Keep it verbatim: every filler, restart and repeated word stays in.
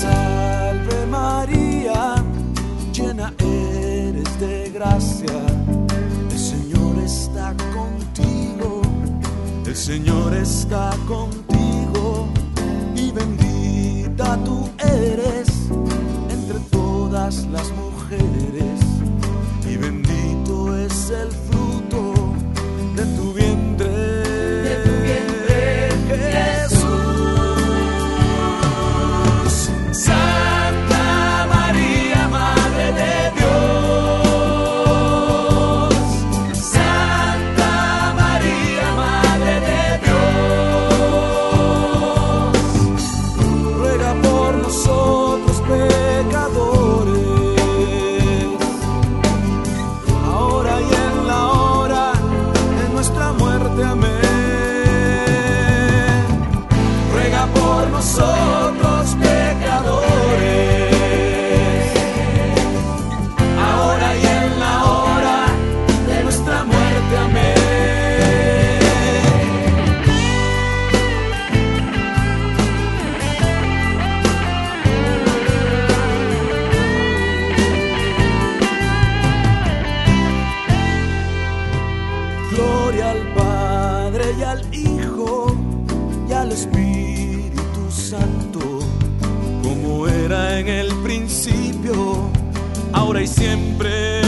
salve María, llena eres de gracia, el Señor está contigo, el Señor está contigo, y bendita tú eres entre todas las mujeres, y bendito es el fruto de tu vientre, de tu vientre, Jesús. Santa María, Madre de Dios, Santa María, Madre de Dios, ruega por nosotros pecadores, ahora y en la hora de nuestra muerte, amén. Ruega por nosotros pecadores, ahora y en la hora de nuestra muerte, amén. Gloria al Padre y al Hijo y al Espíritu Santo, como era en el principio, ahora y siempre,